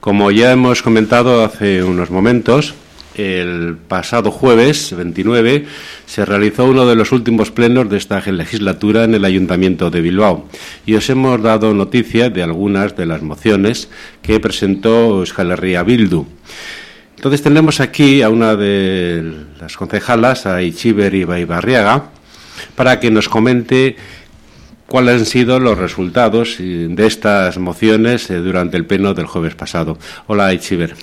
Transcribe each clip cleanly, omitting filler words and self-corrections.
Como ya hemos comentado hace unos momentos, el pasado jueves 29 se realizó uno de los últimos plenos de esta legislatura en el Ayuntamiento de Bilbao y os hemos dado noticia de algunas de las mociones que presentó Euskal Herria Bildu. Entonces tenemos aquí a una de las concejalas, a Itziber Ibaibarriaga, para que nos comente cuáles han sido los resultados de estas mociones durante el pleno del jueves pasado. Hola, Itziber.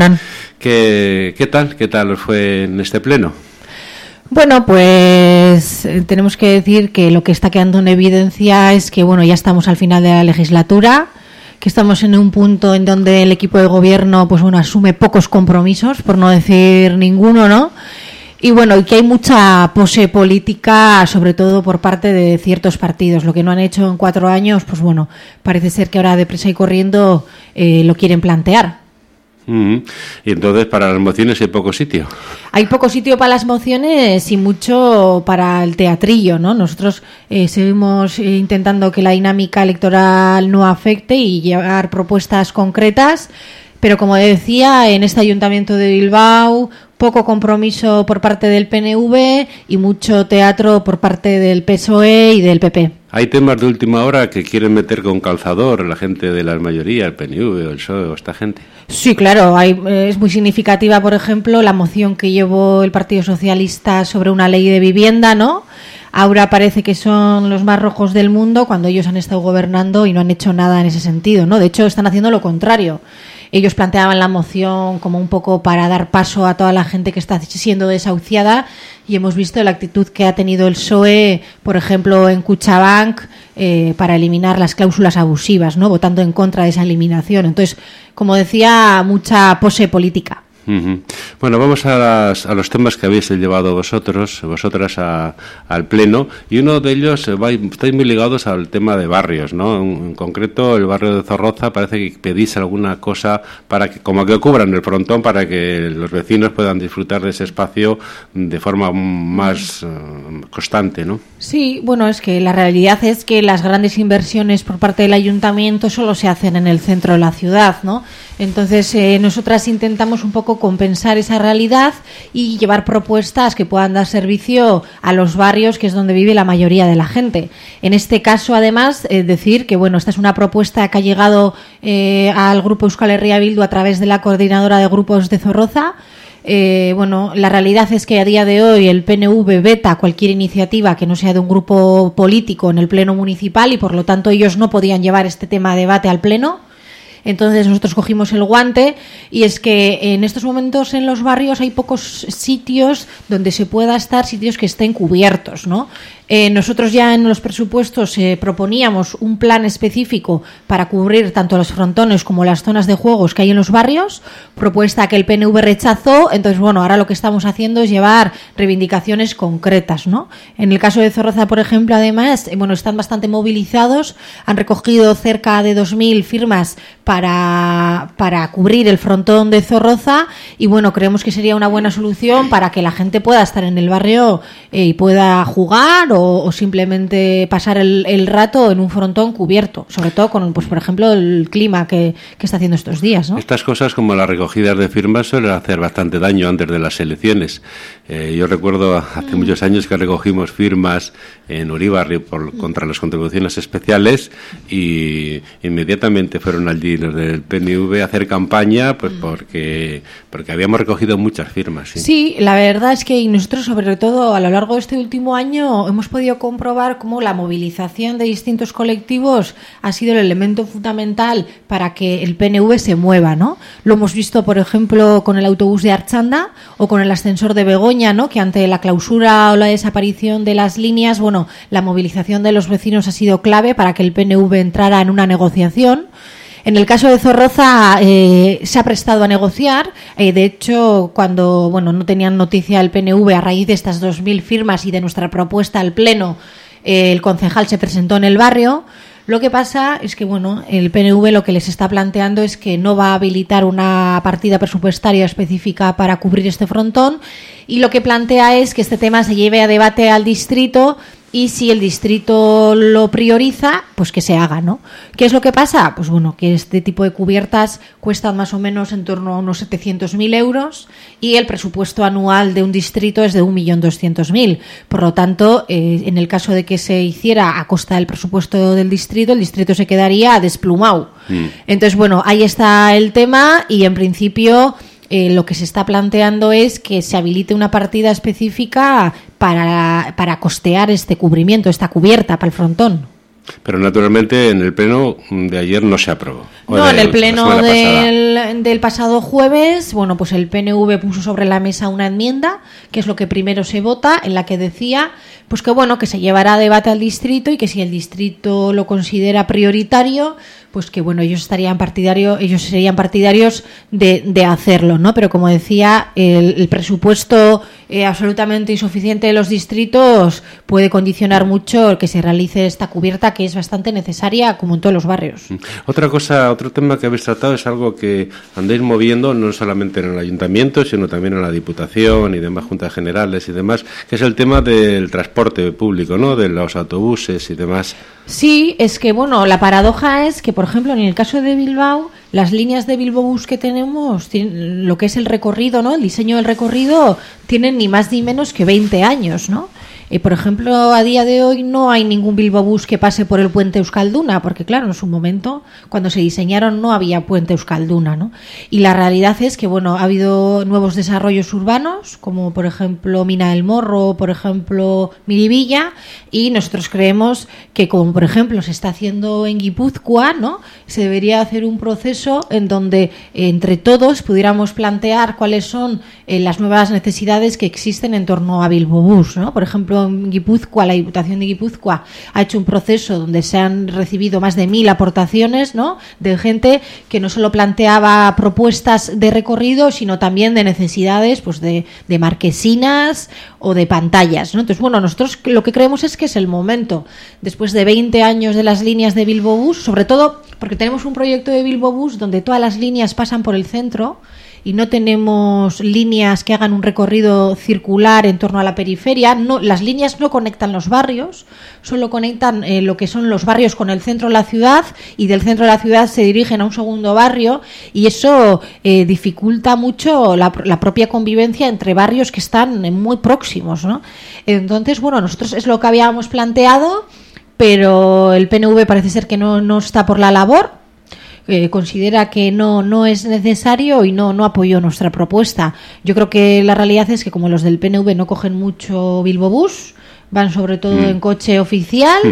¿Qué tal os fue en este pleno? Bueno, pues tenemos que decir que lo que está quedando en evidencia es que ya estamos al final de la legislatura, que estamos en un punto en donde el equipo de gobierno asume pocos compromisos, por no decir ninguno, ¿no? Y y que hay mucha pose política, sobre todo por parte de ciertos partidos. Lo que no han hecho en 4 años, parece ser que ahora deprisa y corriendo lo quieren plantear. Y entonces para las mociones hay poco sitio. Hay poco sitio para las mociones y mucho para el teatrillo, ¿no? Nosotros seguimos intentando que la dinámica electoral no afecte y llevar propuestas concretas, pero como decía, en este Ayuntamiento de Bilbao poco compromiso por parte del PNV y mucho teatro por parte del PSOE y del PP. Hay temas de última hora que quieren meter con calzador la gente de la mayoría, el PNV o el PSOE o esta gente. Sí, claro, es muy significativa, por ejemplo, la moción que llevó el Partido Socialista sobre una ley de vivienda, ¿no? Ahora parece que son los más rojos del mundo cuando ellos han estado gobernando y no han hecho nada en ese sentido, ¿no? De hecho, están haciendo lo contrario. Ellos planteaban la moción como un poco para dar paso a toda la gente que está siendo desahuciada y hemos visto la actitud que ha tenido el PSOE, por ejemplo, en Kutxabank, para eliminar las cláusulas abusivas, ¿no? Votando en contra de esa eliminación. Entonces, como decía, mucha pose política. Bueno, vamos a los temas que habéis llevado vosotras al pleno, y uno de ellos estáis muy ligados al tema de barrios, ¿no? En concreto, el barrio de Zorroza parece que pedís alguna cosa para que, como que cubran el frontón para que los vecinos puedan disfrutar de ese espacio de forma más constante, ¿no? Sí, es que la realidad es que las grandes inversiones por parte del ayuntamiento solo se hacen en el centro de la ciudad, ¿no? Entonces, nosotras intentamos un poco compensar esa realidad y llevar propuestas que puedan dar servicio a los barrios, que es donde vive la mayoría de la gente. En este caso, además, decir que esta es una propuesta que ha llegado al grupo Euskal Herria Bildu a través de la coordinadora de grupos de Zorroza. La realidad es que a día de hoy el PNV veta cualquier iniciativa que no sea de un grupo político en el pleno municipal y por lo tanto ellos no podían llevar este tema de debate al pleno. Entonces nosotros cogimos el guante y es que en estos momentos en los barrios hay pocos sitios donde se pueda estar, sitios que estén cubiertos, ¿no? Nosotros ya en los presupuestos proponíamos un plan específico para cubrir tanto los frontones como las zonas de juegos que hay en los barrios, propuesta que el PNV rechazó. Entonces, ahora lo que estamos haciendo es llevar reivindicaciones concretas, ¿no? En el caso de Zorroza, por ejemplo, además, están bastante movilizados, han recogido cerca de 2.000 firmas para cubrir el frontón de Zorroza y, creemos que sería una buena solución para que la gente pueda estar en el barrio y pueda jugar o simplemente pasar el rato en un frontón cubierto, sobre todo con, por ejemplo, el clima que está haciendo estos días, ¿no? Estas cosas como las recogidas de firmas suelen hacer bastante daño antes de las elecciones. Yo recuerdo hace muchos años que recogimos firmas en Uribarri contra las contribuciones especiales y inmediatamente fueron allí los del PNV a hacer campaña porque habíamos recogido muchas firmas. Sí, la verdad es que nosotros, sobre todo a lo largo de este último año, hemos podido comprobar cómo la movilización de distintos colectivos ha sido el elemento fundamental para que el PNV se mueva, ¿no? Lo hemos visto, por ejemplo, con el autobús de Archanda o con el ascensor de Begoña, ¿no? Que ante la clausura o la desaparición de las líneas, la movilización de los vecinos ha sido clave para que el PNV entrara en una negociación. En el caso de Zorroza se ha prestado a negociar. De hecho, cuando no tenían noticia el PNV a raíz de estas 2.000 firmas y de nuestra propuesta al Pleno, el concejal se presentó en el barrio. Lo que pasa es que el PNV lo que les está planteando es que no va a habilitar una partida presupuestaria específica para cubrir este frontón y lo que plantea es que este tema se lleve a debate al distrito y si el distrito lo prioriza, pues que se haga, ¿no? ¿Qué es lo que pasa? Pues bueno, que este tipo de cubiertas cuestan más o menos en torno a unos 700.000 euros y el presupuesto anual de un distrito es de 1.200.000. Por lo tanto, en el caso de que se hiciera a costa del presupuesto del distrito, el distrito se quedaría desplumado. Entonces, bueno, ahí está el tema y en principio lo que se está planteando es que se habilite una partida específica para costear este cubrimiento, esta cubierta para el frontón. Pero naturalmente en el pleno de ayer no se aprobó. No, en el pleno del pasado jueves, bueno, pues el PNV puso sobre la mesa una enmienda, que es lo que primero se vota, en la que decía pues que bueno, que se llevará a debate al distrito y que si el distrito lo considera prioritario, pues que bueno, ellos serían partidarios de hacerlo, ¿no? Pero como decía, el presupuesto absolutamente insuficiente de los distritos puede condicionar mucho que se realice esta cubierta, que es bastante necesaria, como en todos los barrios. Otro tema que habéis tratado es algo que andáis moviendo no solamente en el ayuntamiento, sino también en la Diputación y demás juntas generales y demás, que es el tema del transporte público, ¿no? De los autobuses y demás. Sí, es que bueno, la paradoja es que, por ejemplo, en el caso de Bilbao, las líneas de Bilbobús que tenemos, lo que es el recorrido, ¿no? El diseño del recorrido, tienen ni más ni menos que 20 años, ¿no? Por ejemplo, a día de hoy no hay ningún Bilbobús que pase por el puente Euskalduna, porque claro, en su momento, cuando se diseñaron, no había puente Euskalduna, ¿no? Y la realidad es que, bueno, ha habido nuevos desarrollos urbanos, como por ejemplo Mina del Morro, por ejemplo Miribilla, y nosotros creemos que, como por ejemplo se está haciendo en Guipúzcoa, ¿no? Se debería hacer un proceso en donde entre todos pudiéramos plantear cuáles son las nuevas necesidades que existen en torno a Bilbobús, ¿no? Por ejemplo, en Guipúzcoa, la Diputación de Guipúzcoa ha hecho un proceso donde se han recibido más de 1.000 aportaciones, ¿no? De gente que no solo planteaba propuestas de recorrido, sino también de necesidades, pues de marquesinas o de pantallas, ¿no? Entonces, bueno, nosotros lo que creemos es que es el momento, después de 20 años de las líneas de Bilbobús, sobre todo porque tenemos un proyecto de Bilbobús donde todas las líneas pasan por el centro y no tenemos líneas que hagan un recorrido circular en torno a la periferia. No, las líneas no conectan los barrios, solo conectan lo que son los barrios con el centro de la ciudad, y del centro de la ciudad se dirigen a un segundo barrio, y eso dificulta mucho la propia convivencia entre barrios que están muy próximos, ¿no? Entonces, bueno, nosotros es lo que habíamos planteado, pero el PNV parece ser que no está por la labor. Considera que no es necesario y no apoyó nuestra propuesta. Yo creo que la realidad es que como los del PNV no cogen mucho Bilbobús, van sobre todo en coche oficial,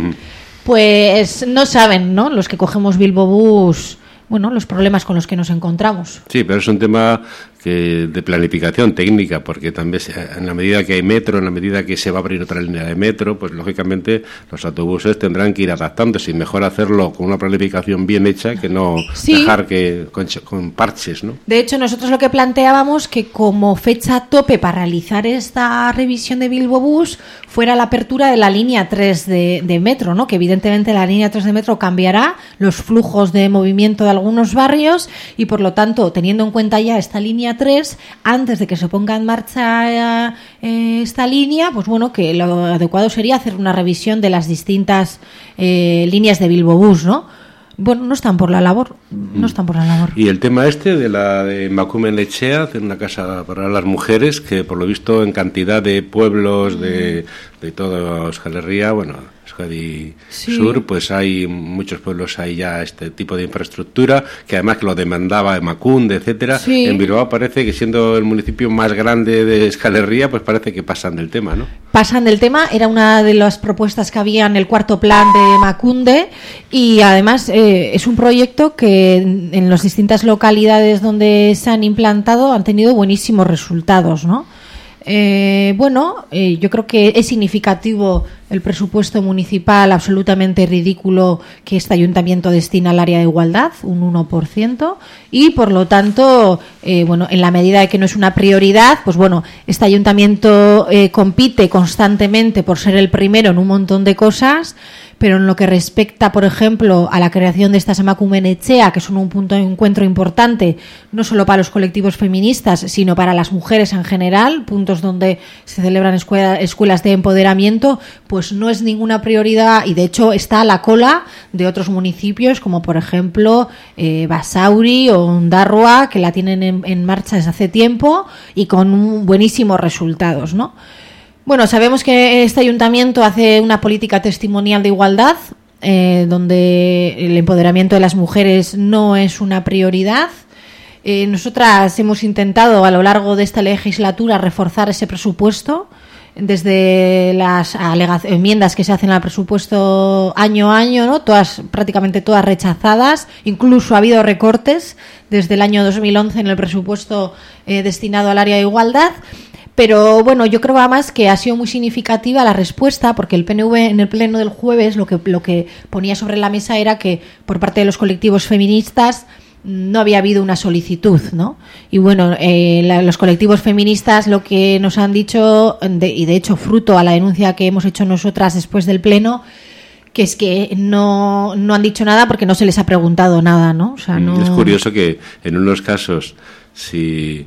pues no saben, ¿no? Los que cogemos Bilbobús, bueno, los problemas con los que nos encontramos. Sí, pero es un tema de planificación técnica, porque también en la medida que hay metro, en la medida que se va a abrir otra línea de metro, pues lógicamente los autobuses tendrán que ir adaptándose, y mejor hacerlo con una planificación bien hecha que no dejar que con parches, ¿no? De hecho, nosotros lo que planteábamos que como fecha tope para realizar esta revisión de Bilbobús fuera la apertura de la línea 3 de metro, ¿no? Que evidentemente la línea 3 de metro cambiará los flujos de movimiento de algunos barrios, y por lo tanto, teniendo en cuenta ya esta línea 3, antes de que se ponga en marcha esta línea, pues bueno, que lo adecuado sería hacer una revisión de las distintas líneas de Bilbobús, ¿no? Bueno, no están por la labor. Y el tema de la de Emakumen Etxea, hacer una casa para las mujeres, que por lo visto en cantidad de pueblos de toda Euskal Herria, bueno, Euskadi Sur, pues hay muchos pueblos ahí ya este tipo de infraestructura, que además que lo demandaba Emakunde, etcétera. Sí. En Bilbao parece que, siendo el municipio más grande de Euskal Herria, pues parece que pasan del tema, ¿no? Pasan del tema, era una de las propuestas que había en el cuarto plan de Emakunde, y además es un proyecto que en las distintas localidades donde se han implantado han tenido buenísimos resultados, ¿no? Yo creo que es significativo el presupuesto municipal absolutamente ridículo que este ayuntamiento destina al área de igualdad, un 1%, y por lo tanto, en la medida de que no es una prioridad, pues bueno, este ayuntamiento compite constantemente por ser el primero en un montón de cosas, pero en lo que respecta, por ejemplo, a la creación de estas Emakumen Etxea, que son un punto de encuentro importante, no solo para los colectivos feministas, sino para las mujeres en general, puntos donde se celebran escuelas de empoderamiento, pues pues no es ninguna prioridad y de hecho está a la cola de otros municipios como por ejemplo Basauri o Ondarroa, que la tienen en marcha desde hace tiempo y con buenísimos resultados, ¿no? Bueno, sabemos que este ayuntamiento hace una política testimonial de igualdad, donde el empoderamiento de las mujeres no es una prioridad. Nosotras hemos intentado a lo largo de esta legislatura reforzar ese presupuesto desde las enmiendas que se hacen al presupuesto año a año, ¿no? Prácticamente todas rechazadas. Incluso ha habido recortes desde el año 2011 en el presupuesto destinado al área de igualdad. Pero bueno, yo creo además que ha sido muy significativa la respuesta, porque el PNV en el pleno del jueves lo que ponía sobre la mesa era que por parte de los colectivos feministas no había habido una solicitud, ¿no? Y bueno, los colectivos feministas lo que nos han dicho, y de hecho fruto a la denuncia que hemos hecho nosotras después del pleno, que es que no han dicho nada porque no se les ha preguntado nada, ¿no? O sea, no... Es curioso que en unos casos, si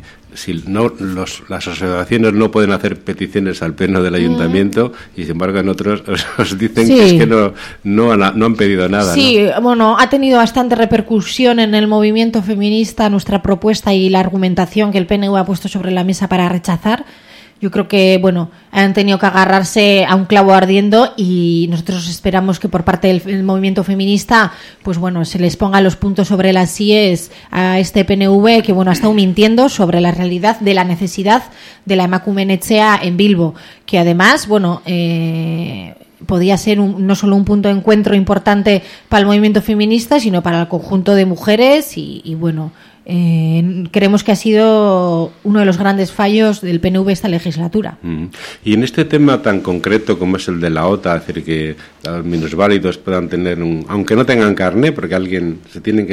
las asociaciones no pueden hacer peticiones al pleno del ayuntamiento y sin embargo en otros os dicen que es que no han pedido nada. Sí, ¿no? Bueno, ha tenido bastante repercusión en el movimiento feminista nuestra propuesta y la argumentación que el PNV ha puesto sobre la mesa para rechazar. Yo creo que, bueno, han tenido que agarrarse a un clavo ardiendo y nosotros esperamos que por parte del movimiento feminista, pues bueno, se les ponga los puntos sobre las íes a este PNV que, bueno, ha estado mintiendo sobre la realidad de la necesidad de la Emakumeen Etxea en Bilbo, que además, bueno, podía ser no solo un punto de encuentro importante para el movimiento feminista, sino para el conjunto de mujeres y bueno... creemos que ha sido uno de los grandes fallos del PNV esta legislatura. Y en este tema tan concreto como es el de la OTA, es decir, que los minusválidos puedan tener aunque no tengan carné, porque alguien se tienen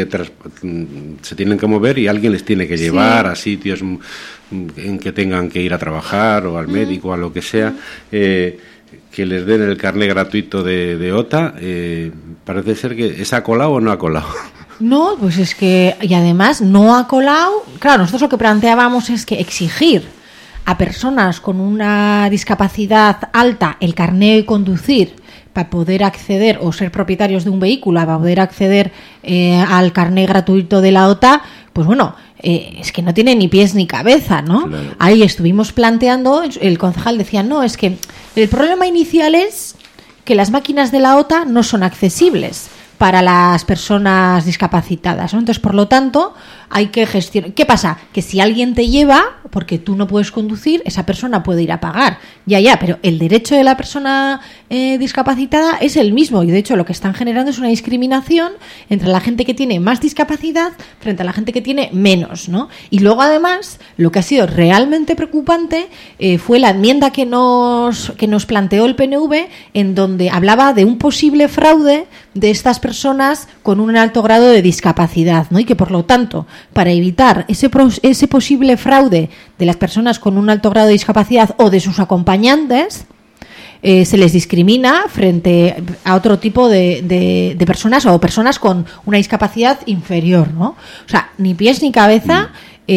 que mover y alguien les tiene que llevar a sitios en que tengan que ir a trabajar o al médico o a lo que sea, que les den el carné gratuito de OTA, parece ser que ¿es ha colado o no ha colado? No, pues es que, y además no ha colado. Claro, nosotros lo que planteábamos es que exigir a personas con una discapacidad alta el carné de conducir para poder acceder o ser propietarios de un vehículo, para poder acceder al carné gratuito de la OTA, pues bueno, es que no tiene ni pies ni cabeza, ¿no? Claro. Ahí estuvimos planteando, el concejal decía, no, es que el problema inicial es que las máquinas de la OTA no son accesibles para las personas discapacitadas, ¿no? Entonces, por lo tanto, hay que gestionar. ¿Qué pasa? Que si alguien te lleva, porque tú no puedes conducir, esa persona puede ir a pagar. Ya, pero el derecho de la persona discapacitada es el mismo. Y, de hecho, lo que están generando es una discriminación entre la gente que tiene más discapacidad frente a la gente que tiene menos, ¿no? Y luego, además, lo que ha sido realmente preocupante fue la enmienda que nos planteó el PNV, en donde hablaba de un posible fraude de estas personas con un alto grado de discapacidad, ¿no? Y que, por lo tanto, para evitar ese posible fraude de las personas con un alto grado de discapacidad o de sus acompañantes, se les discrimina frente a otro tipo de personas o personas con una discapacidad inferior, ¿no? O sea, ni pies ni cabeza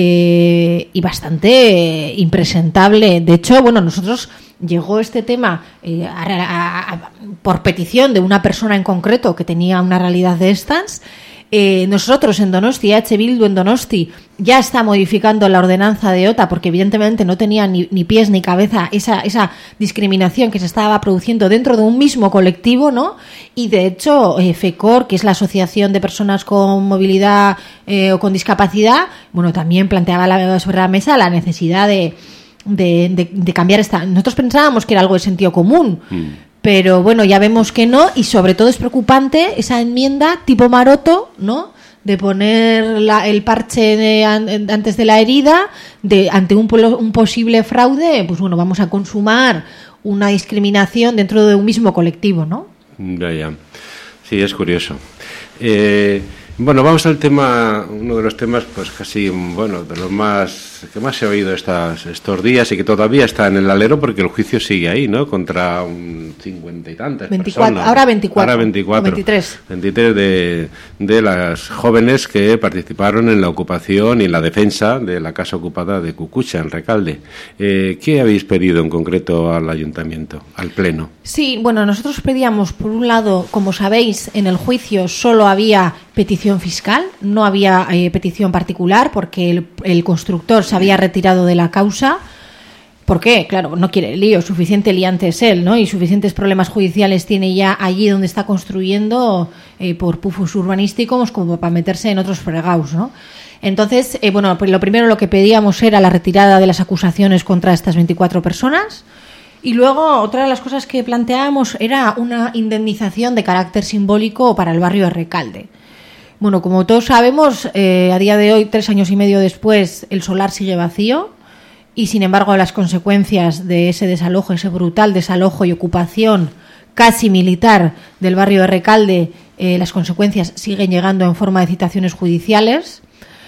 y bastante impresentable. De hecho, bueno, nosotros llegó este tema por petición de una persona en concreto que tenía una realidad de estas. Nosotros en Donosti, EH Bildu en Donosti, ya está modificando la ordenanza de OTA porque evidentemente no tenía ni pies ni cabeza esa discriminación que se estaba produciendo dentro de un mismo colectivo, ¿no? Y de hecho FECOR, que es la Asociación de Personas con Movilidad o con Discapacidad, bueno, también planteaba sobre la mesa la necesidad de cambiar esta. Nosotros pensábamos que era algo de sentido común, pero bueno, ya vemos que no, y sobre todo es preocupante esa enmienda tipo Maroto, ¿no? De poner el parche antes de la herida, ante un posible fraude, pues bueno, vamos a consumar una discriminación dentro de un mismo colectivo, ¿no? Ya. Sí, es curioso. Bueno, vamos al tema, uno de los temas, pues casi, bueno, de los más que más se ha oído estos días y que todavía está en el alero porque el juicio sigue ahí, ¿no? Contra un 50 y tantas 24, personas. ahora 24. Ahora 24. 23. 23 de las jóvenes que participaron en la ocupación y en la defensa de la casa ocupada de Cucucha, en Recalde. ¿Qué habéis pedido en concreto al ayuntamiento, al pleno? Sí, bueno, nosotros pedíamos, por un lado, como sabéis, en el juicio solo había petición fiscal, no había petición particular porque el constructor se había retirado de la causa. ¿Por qué? Claro, no quiere lío, suficiente liante es él, ¿no? Y suficientes problemas judiciales tiene ya allí donde está construyendo por pufos urbanísticos como para meterse en otros fregados, ¿no? Entonces, bueno, pues lo primero lo que pedíamos era la retirada de las acusaciones contra estas 24 personas. Y luego, otra de las cosas que planteábamos era una indemnización de carácter simbólico para el barrio de Recalde. Bueno, como todos sabemos, a día de hoy, 3 años y medio después, el solar sigue vacío y, sin embargo, las consecuencias de ese desalojo, ese brutal desalojo y ocupación casi militar del barrio de Recalde, las consecuencias siguen llegando en forma de citaciones judiciales.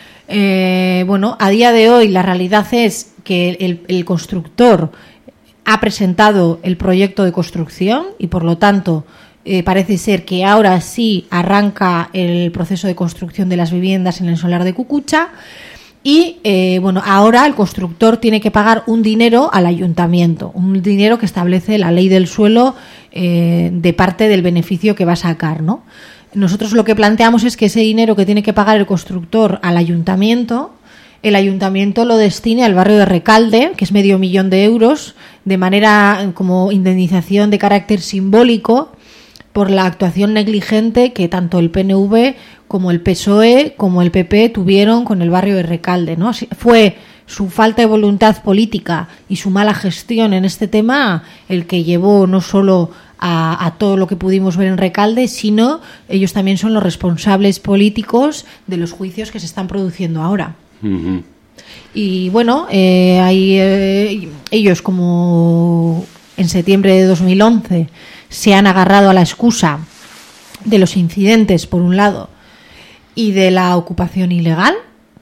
Bueno, a día de hoy la realidad es que el constructor ha presentado el proyecto de construcción y, por lo tanto, parece ser que ahora sí arranca el proceso de construcción de las viviendas en el solar de Cucucha y, bueno, ahora el constructor tiene que pagar un dinero al ayuntamiento, un dinero que establece la ley del suelo de parte del beneficio que va a sacar, ¿no? Nosotros lo que planteamos es que ese dinero que tiene que pagar el constructor al ayuntamiento, el ayuntamiento lo destine al barrio de Recalde, que es 500.000 euros, de manera como indemnización de carácter simbólico por la actuación negligente que tanto el PNV como el PSOE como el PP tuvieron con el barrio de Recalde, ¿no? Fue su falta de voluntad política y su mala gestión en este tema el que llevó no solo a todo lo que pudimos ver en Recalde, sino ellos también son los responsables políticos de los juicios que se están produciendo ahora. Uh-huh. Y bueno, ellos, como en septiembre de 2011 se han agarrado a la excusa de los incidentes, por un lado, y de la ocupación ilegal.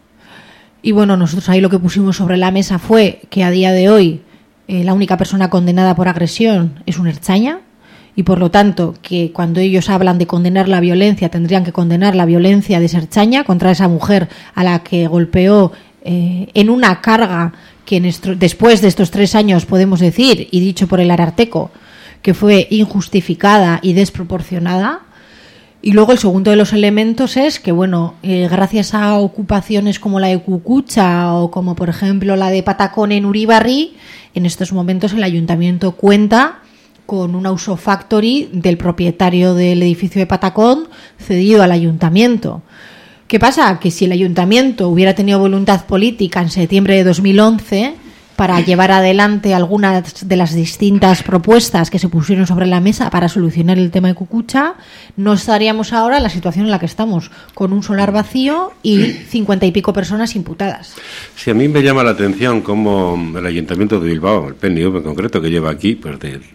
Y bueno, nosotros ahí lo que pusimos sobre la mesa fue que a día de hoy la única persona condenada por agresión es un ertzaina, y por lo tanto que cuando ellos hablan de condenar la violencia tendrían que condenar la violencia de esa ertzaina contra esa mujer a la que golpeó en una carga que después de estos 3 años podemos decir, y dicho por el Ararteko, que fue injustificada y desproporcionada. Y luego el segundo de los elementos es que, bueno, gracias a ocupaciones como la de Cucucha o como por ejemplo la de Patacón en Uribarri, en estos momentos el ayuntamiento cuenta con una usufructory del propietario del edificio de Patacón cedido al ayuntamiento. ¿Qué pasa? Que si el ayuntamiento hubiera tenido voluntad política en septiembre de 2011 para llevar adelante algunas de las distintas propuestas que se pusieron sobre la mesa para solucionar el tema de Cucucha, no estaríamos ahora en la situación en la que estamos, con un solar vacío y 50 y pico personas imputadas. Sí, a mí me llama la atención cómo el Ayuntamiento de Bilbao, el PNV en concreto, que lleva aquí pues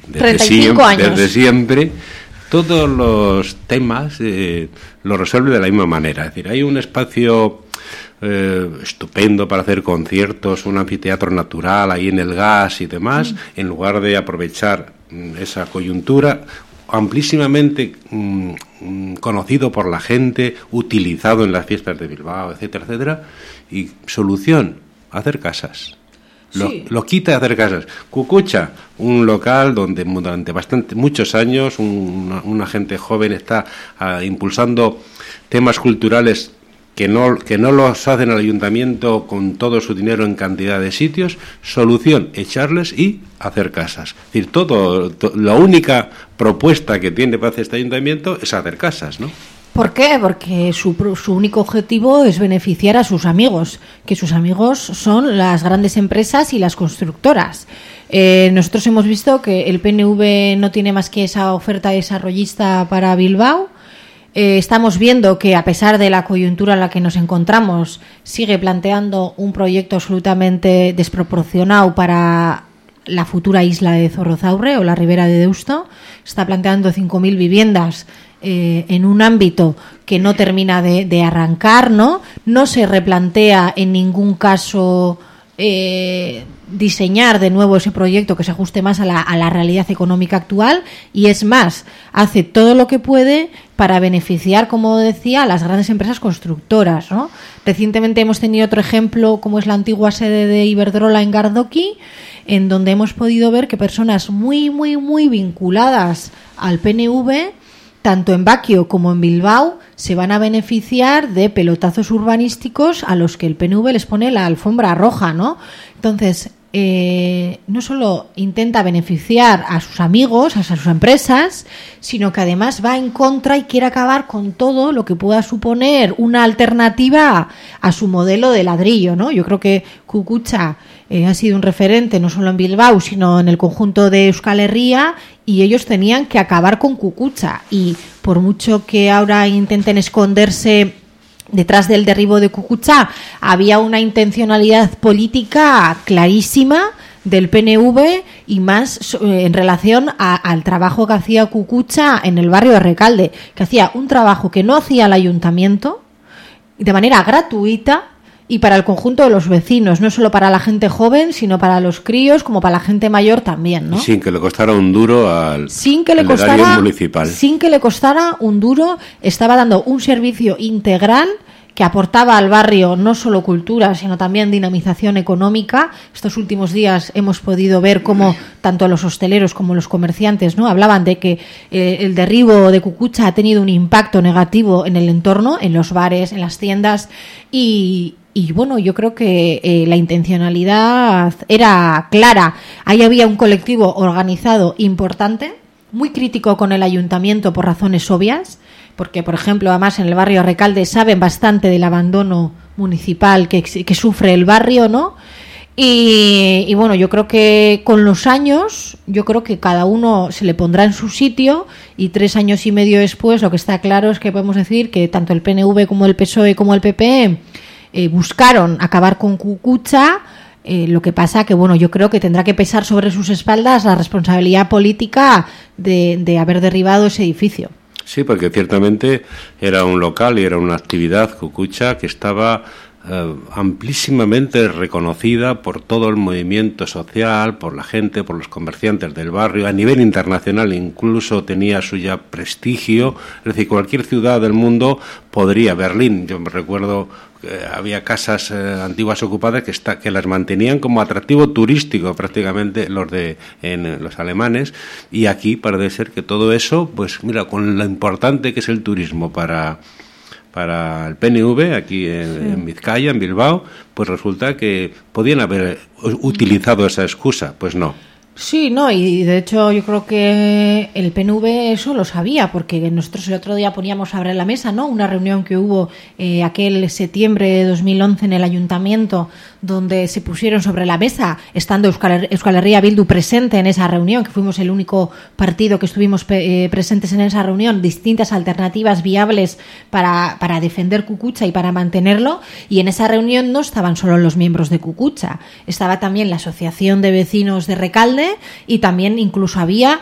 desde siempre, todos los temas lo resuelve de la misma manera. Es decir, hay un espacio estupendo para hacer conciertos, un anfiteatro natural ahí en el gas y demás, en lugar de aprovechar esa coyuntura amplísimamente conocido por la gente, utilizado en las fiestas de Bilbao, etcétera, etcétera, y solución, hacer casas. Lo quita de hacer casas. Cucucha, un local donde durante muchos años una gente joven está impulsando temas culturales que no los hacen al ayuntamiento con todo su dinero en cantidad de sitios. Solución, echarles y hacer casas. Es decir, la única propuesta que tiene para hacer este ayuntamiento es hacer casas, ¿no? ¿Por qué? Porque su único objetivo es beneficiar a sus amigos, que sus amigos son las grandes empresas y las constructoras. Nosotros hemos visto que el PNV no tiene más que esa oferta desarrollista para Bilbao. Estamos viendo que, a pesar de la coyuntura en la que nos encontramos, sigue planteando un proyecto absolutamente desproporcionado para la futura isla de Zorrozaurre o la Ribera de Deusto. Está planteando 5.000 viviendas en un ámbito que no termina de arrancar, ¿no? No se replantea en ningún caso diseñar de nuevo ese proyecto que se ajuste más a la realidad económica actual, y es más, hace todo lo que puede para beneficiar, como decía, a las grandes empresas constructoras, ¿no? Recientemente hemos tenido otro ejemplo, como es la antigua sede de Iberdrola en Gardoqui, en donde hemos podido ver que personas muy, muy, muy vinculadas al PNV, tanto en Baquio como en Bilbao, se van a beneficiar de pelotazos urbanísticos a los que el PNV les pone la alfombra roja, ¿no? Entonces, no solo intenta beneficiar a sus amigos, a sus empresas, sino que además va en contra y quiere acabar con todo lo que pueda suponer una alternativa a su modelo de ladrillo, ¿no? Yo creo que Kukucha ha sido un referente no solo en Bilbao, sino en el conjunto de Euskal Herria, y ellos tenían que acabar con Kukucha. Y por mucho que ahora intenten esconderse detrás del derribo de Kukucha, había una intencionalidad política clarísima del PNV, y más en relación al trabajo que hacía Kukucha en el barrio de Recalde, que hacía un trabajo que no hacía el ayuntamiento de manera gratuita y para el conjunto de los vecinos, no solo para la gente joven, sino para los críos, como para la gente mayor también, ¿no? Y sin que le costara un duro al erario municipal. Sin que le costara un duro, estaba dando un servicio integral que aportaba al barrio no solo cultura, sino también dinamización económica. Estos últimos días hemos podido ver cómo tanto los hosteleros como los comerciantes, ¿no?, hablaban de que el derribo de Kukucha ha tenido un impacto negativo en el entorno, en los bares, en las tiendas, y bueno, yo creo que la intencionalidad era clara. Ahí había un colectivo organizado importante, muy crítico con el ayuntamiento por razones obvias, porque, por ejemplo, además en el barrio Recalde saben bastante del abandono municipal que sufre el barrio, ¿no? Y bueno, yo creo que con los años, yo creo que cada uno se le pondrá en su sitio, y 3 años y medio después lo que está claro es que podemos decir que tanto el PNV como el PSOE como el PP buscaron acabar con Kukucha. Lo que pasa que, bueno, yo creo que tendrá que pesar sobre sus espaldas la responsabilidad política de haber derribado ese edificio. Sí, porque ciertamente era un local y era una actividad, Kukucha, que estaba amplísimamente reconocida por todo el movimiento social, por la gente, por los comerciantes del barrio. A nivel internacional incluso tenía suyo prestigio. Es decir, cualquier ciudad del mundo podría. Berlín, yo me recuerdo que había casas antiguas ocupadas que las mantenían como atractivo turístico prácticamente los alemanes, y aquí parece ser que todo eso, pues mira, con lo importante que es el turismo para el PNV aquí en Vizcaya, en Bilbao, pues resulta que podían haber utilizado esa excusa. Pues no. Sí, no, y de hecho yo creo que el PNV eso lo sabía, porque nosotros el otro día poníamos sobre la mesa, ¿no?, una reunión que hubo aquel septiembre de 2011 en el ayuntamiento, donde se pusieron sobre la mesa, estando Euskal Herria Bildu presente en esa reunión, que fuimos el único partido que estuvimos presentes en esa reunión, distintas alternativas viables para defender Kukucha y para mantenerlo. Y en esa reunión no estaban solo los miembros de Kukucha, estaba también la Asociación de Vecinos de Recalde, y también incluso había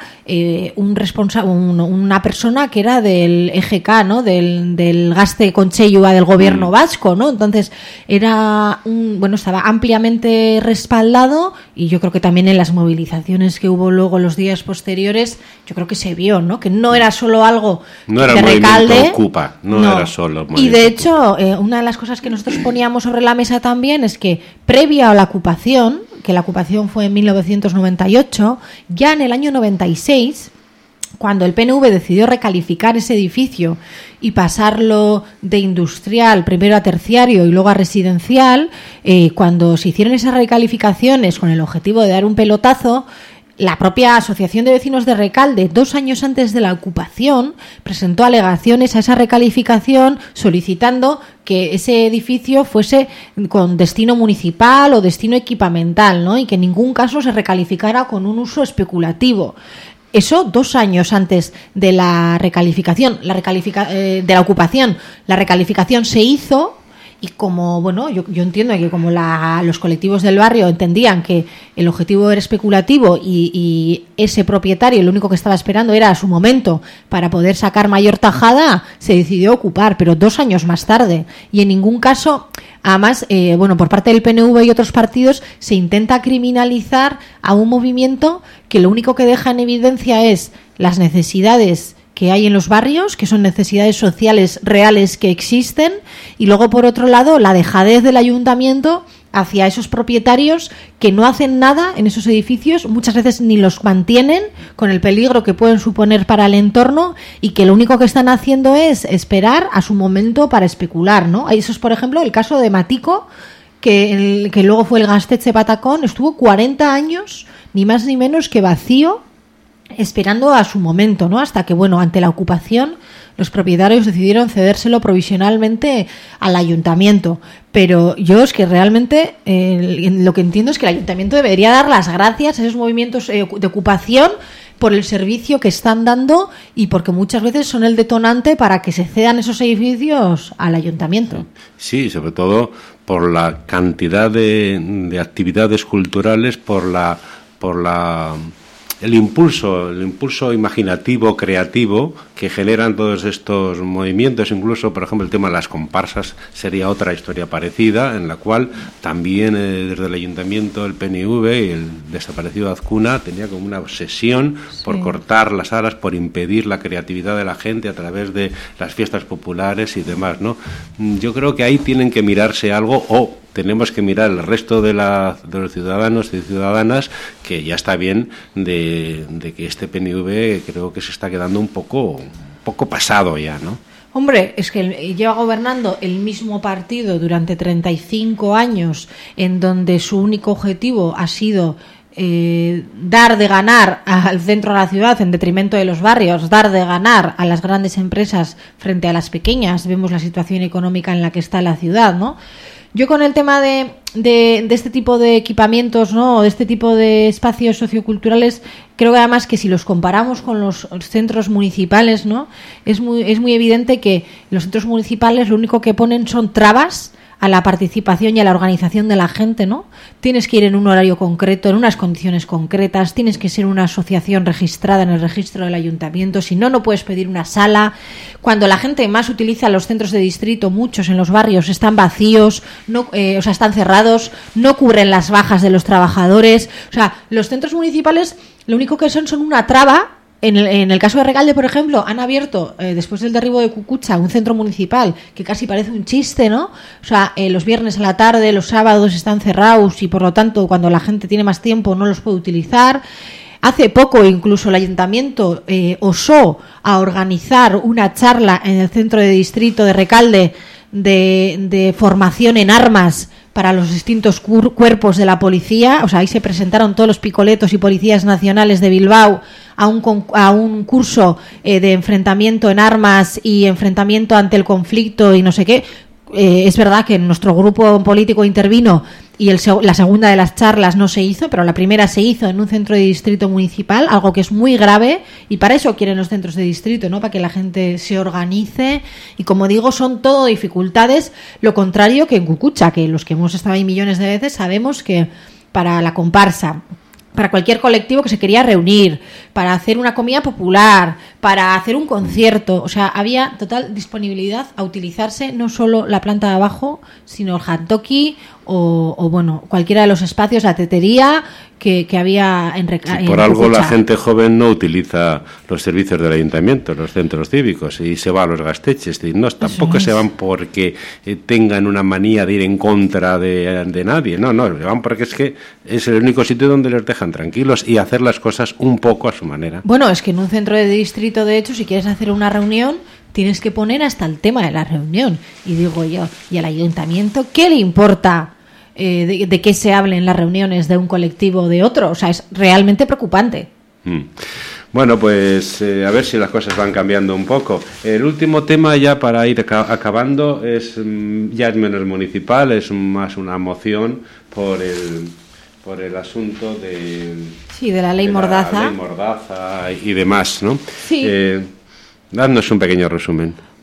una persona que era del EGK, ¿no?, del Gaste Conchellua del gobierno vasco, ¿no? Entonces estaba ampliamente respaldado, y yo creo que también en las movilizaciones que hubo luego los días posteriores, yo creo que se vio, ¿no?, que no era solo algo no era de Recalde, Ocupa, no era solo. Y de hecho, una de las cosas que nosotros poníamos sobre la mesa también es que previa a la ocupación, que la ocupación fue en 1998, ya en el año 96, cuando el PNV decidió recalificar ese edificio y pasarlo de industrial primero a terciario y luego a residencial, cuando se hicieron esas recalificaciones con el objetivo de dar un pelotazo, la propia Asociación de Vecinos de Recalde, 2 años antes de la ocupación, presentó alegaciones a esa recalificación solicitando que ese edificio fuese con destino municipal o destino equipamental, ¿no?, y que en ningún caso se recalificara con un uso especulativo. Eso 2 años antes de la recalificación, de la ocupación. La recalificación se hizo, y como, bueno, yo entiendo que como los colectivos del barrio entendían que el objetivo era especulativo y ese propietario lo único que estaba esperando era su momento para poder sacar mayor tajada, se decidió ocupar, pero 2 años más tarde. Y en ningún caso, además, por parte del PNV y otros partidos se intenta criminalizar a un movimiento que lo único que deja en evidencia es las necesidades que hay en los barrios, que son necesidades sociales reales que existen, y luego, por otro lado, la dejadez del ayuntamiento hacia esos propietarios que no hacen nada en esos edificios, muchas veces ni los mantienen, con el peligro que pueden suponer para el entorno, y que lo único que están haciendo es esperar a su momento para especular, ¿no? Eso es, por ejemplo, el caso de Matico, que luego fue el Gaztetxe Patacón, estuvo 40 años, ni más ni menos que vacío, esperando a su momento, ¿no? Hasta que, ante la ocupación, los propietarios decidieron cedérselo provisionalmente al ayuntamiento. Pero yo es que realmente lo que entiendo es que el ayuntamiento debería dar las gracias a esos movimientos de ocupación por el servicio que están dando y porque muchas veces son el detonante para que se cedan esos edificios al ayuntamiento. Sí, sobre todo por la cantidad de actividades culturales, por el impulso imaginativo, creativo que generan todos estos movimientos. Incluso, por ejemplo, el tema de las comparsas sería otra historia parecida, en la cual también desde el ayuntamiento, el PNV y el desaparecido Azcuna tenía como una obsesión por cortar las alas, por impedir la creatividad de la gente a través de las fiestas populares y demás, ¿no? Yo creo que ahí tienen que mirarse algo, o tenemos que mirar el resto de los ciudadanos y ciudadanas, que ya está bien de que este PNV creo que se está quedando un poco pasado ya, ¿no? Hombre, es que lleva gobernando el mismo partido durante 35 años, en donde su único objetivo ha sido dar de ganar al centro de la ciudad en detrimento de los barrios, dar de ganar a las grandes empresas frente a las pequeñas. Vemos la situación económica en la que está la ciudad, ¿no? Yo con el tema de este tipo de equipamientos, ¿no?, o de este tipo de espacios socioculturales, creo que además que si los comparamos con los centros municipales, ¿no?, es muy evidente que los centros municipales lo único que ponen son trabas a la participación y a la organización de la gente, ¿no? Tienes que ir en un horario concreto, en unas condiciones concretas, tienes que ser una asociación registrada en el registro del ayuntamiento, si no, no puedes pedir una sala. Cuando la gente más utiliza los centros de distrito, muchos en los barrios están vacíos, están cerrados, no cubren las bajas de los trabajadores. O sea, los centros municipales lo único que son una traba. En el caso de Recalde, por ejemplo, han abierto, después del derribo de Cucucha, un centro municipal que casi parece un chiste, ¿no? O sea, los viernes a la tarde, los sábados están cerrados y, por lo tanto, cuando la gente tiene más tiempo no los puede utilizar. Hace poco, incluso, el ayuntamiento osó a organizar una charla en el centro de distrito de Recalde de formación en armas para los distintos cuerpos de la policía. O sea, ahí se presentaron todos los picoletos y policías nacionales de Bilbao a un curso de enfrentamiento en armas y enfrentamiento ante el conflicto y no sé qué. Es verdad que nuestro grupo político intervino y la segunda de las charlas no se hizo, pero la primera se hizo en un centro de distrito municipal, algo que es muy grave, y para eso quieren los centros de distrito, ¿no?, para que la gente se organice. Y como digo, son todo dificultades, lo contrario que en Cucucha, que los que hemos estado ahí millones de veces sabemos que para la comparsa, para cualquier colectivo que se quería reunir, para hacer una comida popular, para hacer un concierto, o sea, había total disponibilidad a utilizarse no solo la planta de abajo, sino el jantoki o cualquiera de los espacios, la tetería que había en Recalde. Por algo la gente joven no utiliza los servicios del ayuntamiento, los centros cívicos, y se va a los Gaztetxes. No, tampoco se van porque tengan una manía de ir en contra de nadie, no, se van porque es que es el único sitio donde les dejan tranquilos y hacer las cosas un poco a su manera. Bueno, es que en un centro de distrito, de hecho, si quieres hacer una reunión, tienes que poner hasta el tema de la reunión. Y digo yo, ¿y al ayuntamiento qué le importa de qué se hable en las reuniones de un colectivo o de otro? O sea, es realmente preocupante. Bueno, pues a ver si las cosas van cambiando un poco. El último tema, ya para ir acabando, ya es menos municipal, es más una moción por el asunto de la ley Mordaza. La ley Mordaza y demás, ¿no? Sí. Dadnos un pequeño resumen.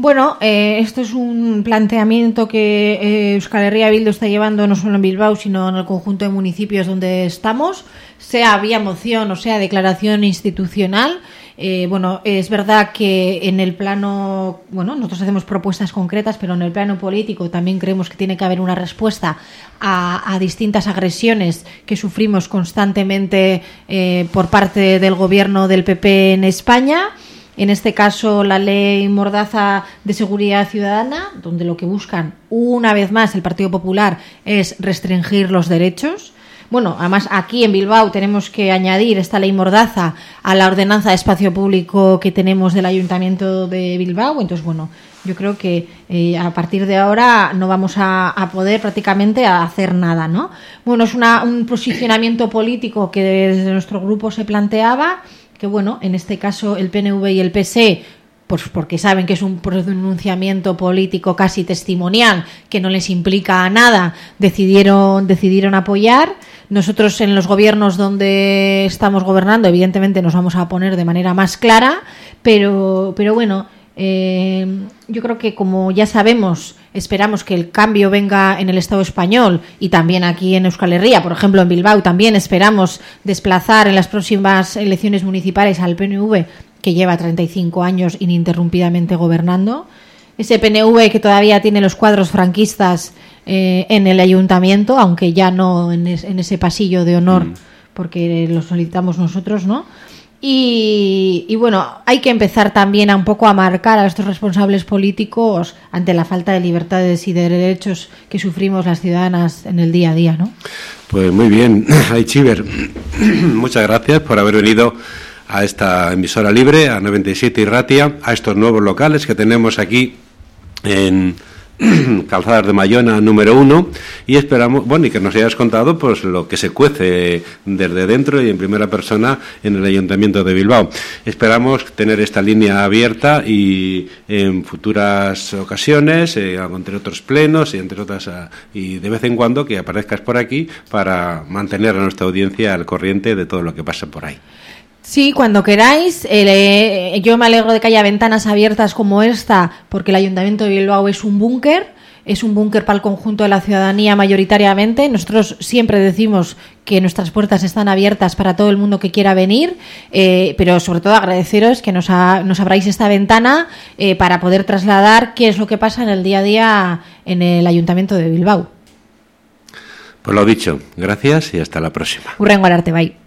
Bueno, esto es un planteamiento que Euskal Herria Bildu está llevando no solo en Bilbao, sino en el conjunto de municipios donde estamos, sea vía moción o sea declaración institucional. Bueno, es verdad que en el plano, bueno, nosotros hacemos propuestas concretas, pero en el plano político también creemos que tiene que haber una respuesta a distintas agresiones que sufrimos constantemente por parte del gobierno del PP en España. En este caso, la ley Mordaza de Seguridad Ciudadana, donde lo que buscan, una vez más, el Partido Popular es restringir los derechos. Bueno, además aquí en Bilbao tenemos que añadir esta ley Mordaza a la ordenanza de espacio público que tenemos del Ayuntamiento de Bilbao. Entonces, bueno, yo creo que a partir de ahora no vamos a poder prácticamente hacer nada, ¿no? Bueno, es un posicionamiento político que desde nuestro grupo se planteaba, que bueno, en este caso el PNV y el PSE, pues porque saben que es un pronunciamiento político casi testimonial, que no les implica a nada, decidieron apoyar. Nosotros en los gobiernos donde estamos gobernando, evidentemente nos vamos a poner de manera más clara, pero bueno, yo creo que como ya sabemos, esperamos que el cambio venga en el Estado español y también aquí en Euskal Herria, por ejemplo en Bilbao también esperamos desplazar en las próximas elecciones municipales al PNV, que lleva 35 años ininterrumpidamente gobernando. Ese PNV que todavía tiene los cuadros franquistas en el ayuntamiento, aunque ya no en ese pasillo de honor, porque lo solicitamos nosotros, ¿no? Y bueno, hay que empezar también un poco a marcar a estos responsables políticos ante la falta de libertades y de derechos que sufrimos las ciudadanas en el día a día, ¿no? Pues muy bien, Aichiber, muchas gracias por haber venido a esta emisora libre, a 97 Irratia, a estos nuevos locales que tenemos aquí en Calzadas de Mayona número 1, y esperamos, bueno, y que nos hayas contado pues lo que se cuece desde dentro y en primera persona en el Ayuntamiento de Bilbao. Esperamos tener esta línea abierta y en futuras ocasiones, entre otros plenos y entre otras, y de vez en cuando que aparezcas por aquí para mantener a nuestra audiencia al corriente de todo lo que pasa por ahí. Sí, cuando queráis. Yo me alegro de que haya ventanas abiertas como esta, porque el Ayuntamiento de Bilbao es un búnker para el conjunto de la ciudadanía mayoritariamente. Nosotros siempre decimos que nuestras puertas están abiertas para todo el mundo que quiera venir, pero sobre todo agradeceros que nos abráis esta ventana para poder trasladar qué es lo que pasa en el día a día en el Ayuntamiento de Bilbao. Pues lo dicho, gracias y hasta la próxima. Hurrengo arte, bai.